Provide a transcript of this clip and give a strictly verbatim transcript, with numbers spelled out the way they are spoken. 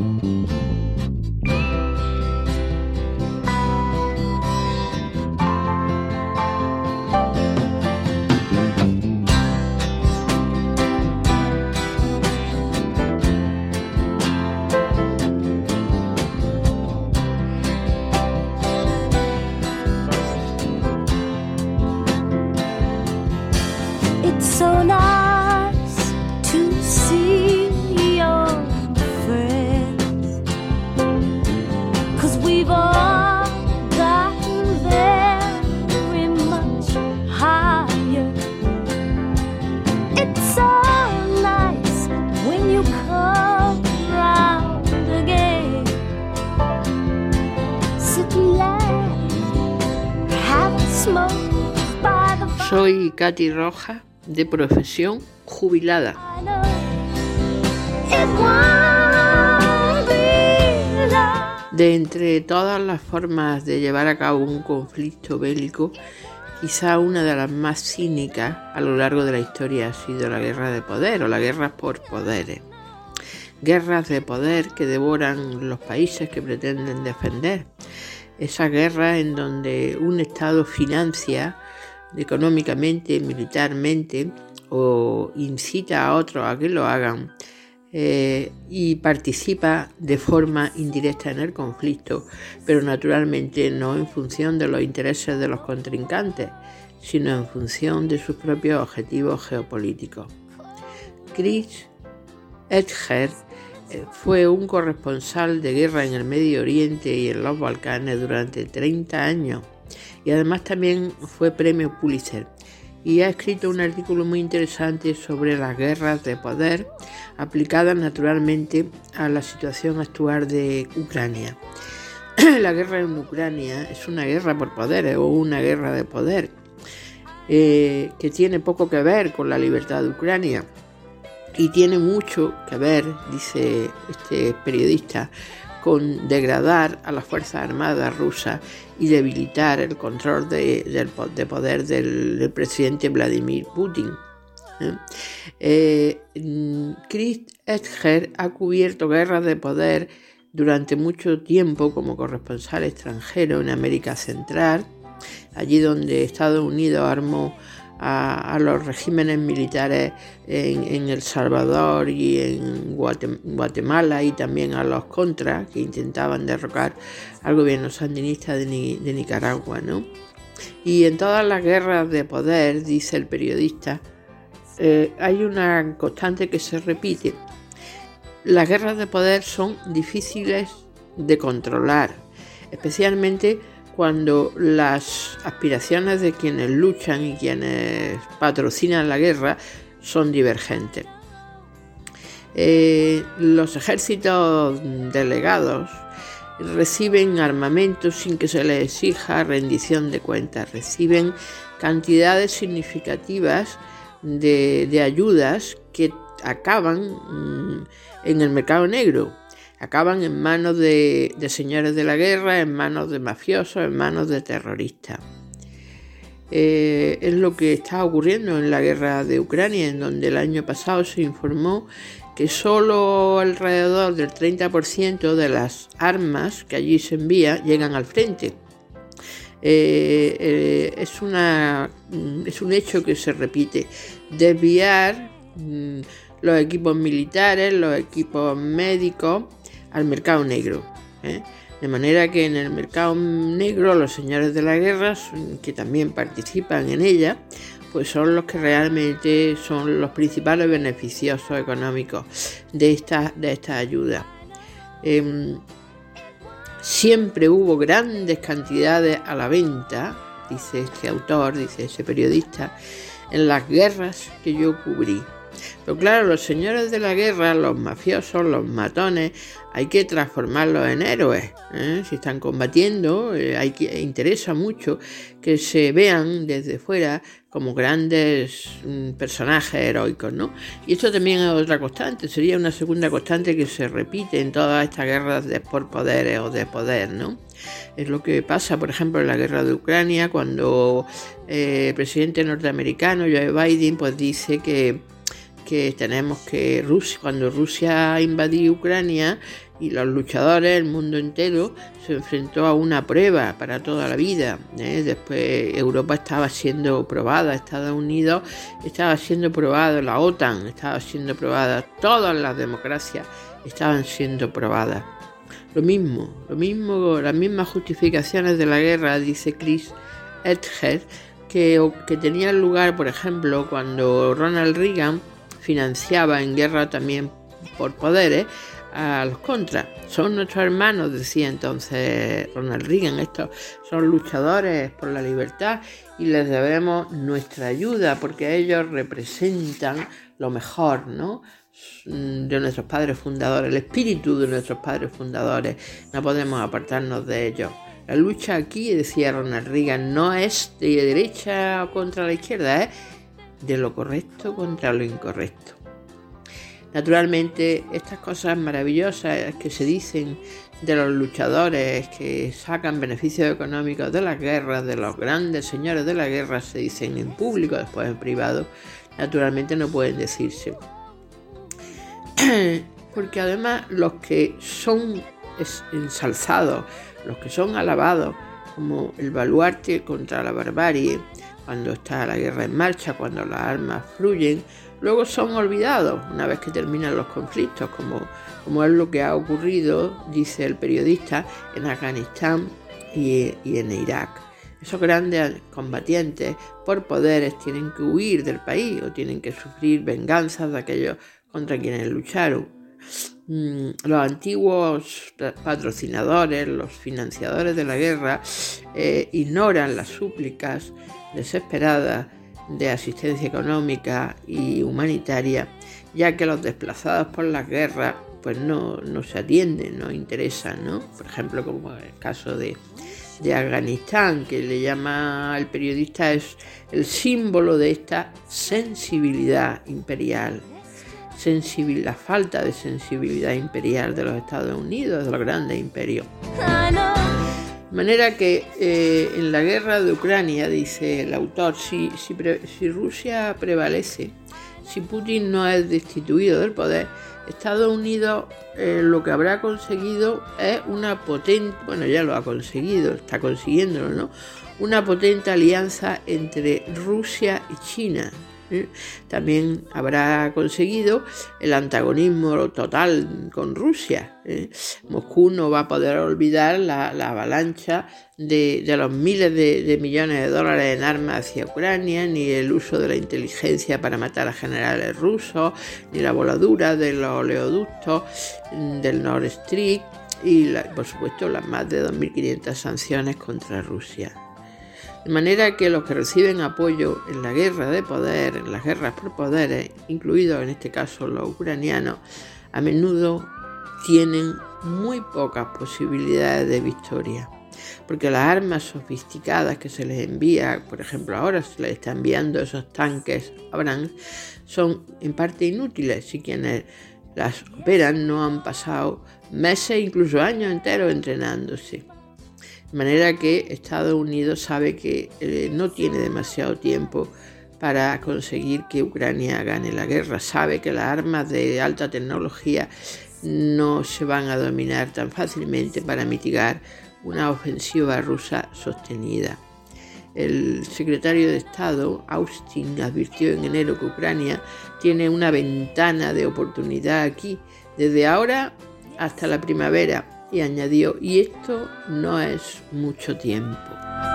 Soy Katy Rojas, de profesión jubilada. De entre todas las formas de llevar a cabo un conflicto bélico, quizá una de las más cínicas a lo largo de la historia ha sido la guerra de poder o la guerra por poderes. Guerras de poder que devoran los países que pretenden defender. Esa guerra en donde un Estado financia económicamente, militarmente o incita a otros a que lo hagan eh, y participa de forma indirecta en el conflicto, pero naturalmente no en función de los intereses de los contrincantes, sino en función de sus propios objetivos geopolíticos. Chris Edger fue un corresponsal de guerra en el Medio Oriente y en los Balcanes durante treinta años y además también fue premio Pulitzer y ha escrito un artículo muy interesante sobre las guerras de poder aplicadas naturalmente a la situación actual de Ucrania. La guerra en Ucrania es una guerra por poderes o una guerra de poder eh, que tiene poco que ver con la libertad de Ucrania. Y tiene mucho que ver, dice este periodista, con degradar a las Fuerzas Armadas rusas y debilitar el control de, de, de poder del, del presidente Vladimir Putin. ¿Eh? Eh, Chris Edger ha cubierto guerras de poder durante mucho tiempo como corresponsal extranjero en América Central, allí donde Estados Unidos armó A, a los regímenes militares en, en El Salvador y en Guatemala y también a los contras que intentaban derrocar al gobierno sandinista de, de Nicaragua, ¿no? Y en todas las guerras de poder, dice el periodista, eh, hay una constante que se repite. Las guerras de poder son difíciles de controlar, especialmente cuando las aspiraciones de quienes luchan y quienes patrocinan la guerra son divergentes. Eh, los ejércitos delegados reciben armamento sin que se les exija rendición de cuentas, reciben cantidades significativas de, de ayudas que acaban mm, en el mercado negro. Acaban en manos de, de señores de la guerra, en manos de mafiosos, en manos de terroristas. Eh, es lo que está ocurriendo en la guerra de Ucrania, en donde el año pasado se informó que solo alrededor del treinta por ciento de las armas que allí se envían llegan al frente. Eh, eh, es, una, es un hecho que se repite. Desviar mm, los equipos militares, los equipos médicos al mercado negro, ¿eh? De manera que en el mercado negro los señores de la guerra, que también participan en ella, pues son los que realmente son los principales beneficiosos económicos de esta, de esta ayuda. Eh, siempre hubo grandes cantidades a la venta, dice este autor, dice ese periodista, en las guerras que yo cubrí. Pero claro, los señores de la guerra, los mafiosos, los matones, hay que transformarlos en héroes, ¿eh? Si están combatiendo, eh, hay que, interesa mucho que se vean desde fuera como grandes mm, personajes heroicos, ¿no? Y esto también es otra constante, sería una segunda constante que se repite en todas estas guerras de por poderes o de poder, ¿no? Es lo que pasa, por ejemplo, en la guerra de Ucrania, cuando eh, el presidente norteamericano, Joe Biden, pues dice que que tenemos que Rusia, cuando Rusia invadió Ucrania y los luchadores, el mundo entero, se enfrentó a una prueba para toda la vida, ¿eh? Después Europa estaba siendo probada, Estados Unidos estaba siendo probado, la OTAN estaba siendo probada, todas las democracias estaban siendo probadas. Lo mismo, lo mismo, las mismas justificaciones de la guerra, dice Chris Edger, que, que tenían lugar, por ejemplo, cuando Ronald Reagan financiaba en guerra también por poderes a los contras. Son nuestros hermanos, decía entonces Ronald Reagan, estos son luchadores por la libertad y les debemos nuestra ayuda porque ellos representan lo mejor, ¿no?, de nuestros padres fundadores, el espíritu de nuestros padres fundadores. No podemos apartarnos de ellos. La lucha aquí, decía Ronald Reagan, no es de derecha contra la izquierda, es de lo correcto contra lo incorrecto. Naturalmente, estas cosas maravillosas que se dicen de los luchadores que sacan beneficios económicos de las guerras, de los grandes señores de la guerra, se dicen en público, después en privado, naturalmente no pueden decirse. Porque además los que son ensalzados, los que son alabados como el baluarte contra la barbarie, cuando está la guerra en marcha, cuando las armas fluyen, luego son olvidados una vez que terminan los conflictos, como, como es lo que ha ocurrido, dice el periodista, en Afganistán y, y en Irak. Esos grandes combatientes por poderes tienen que huir del país o tienen que sufrir venganzas de aquellos contra quienes lucharon. Los antiguos patrocinadores, los financiadores de la guerra, eh, ignoran las súplicas desesperadas de asistencia económica y humanitaria, ya que los desplazados por las guerras pues no, no se atienden, no interesan, ¿no? Por ejemplo, como el caso de, de Afganistán, que le llama el periodista, es el símbolo de esta sensibilidad imperial. Sensibil, la falta de sensibilidad imperial de los Estados Unidos, de los grandes imperios. De manera que eh, en la guerra de Ucrania, dice el autor, si, si, pre, si Rusia prevalece, si Putin no es destituido del poder, Estados Unidos eh, lo que habrá conseguido es una potente, bueno, ya lo ha conseguido, está consiguiéndolo, ¿no?, una potente alianza entre Rusia y China. También habrá conseguido el antagonismo total con Rusia. ¿eh? Moscú no va a poder olvidar la, la avalancha de, de los miles de, de millones de dólares en armas hacia Ucrania, ni el uso de la inteligencia para matar a generales rusos, ni la voladura de los oleoductos del Nord Stream y, la, por supuesto, las más de dos mil quinientas sanciones contra Rusia. De manera que los que reciben apoyo en la guerra de poder, en las guerras por poderes, incluidos en este caso los ucranianos, a menudo tienen muy pocas posibilidades de victoria, porque las armas sofisticadas que se les envía, por ejemplo ahora se les está enviando esos tanques Abrams, son en parte inútiles si quienes las operan no han pasado meses, incluso años enteros entrenándose. De manera que Estados Unidos sabe que eh, no tiene demasiado tiempo para conseguir que Ucrania gane la guerra. Sabe que las armas de alta tecnología no se van a dominar tan fácilmente para mitigar una ofensiva rusa sostenida. El secretario de Estado, Austin, advirtió en enero que Ucrania tiene una ventana de oportunidad aquí, desde ahora hasta la primavera. Y añadió, y esto no es mucho tiempo.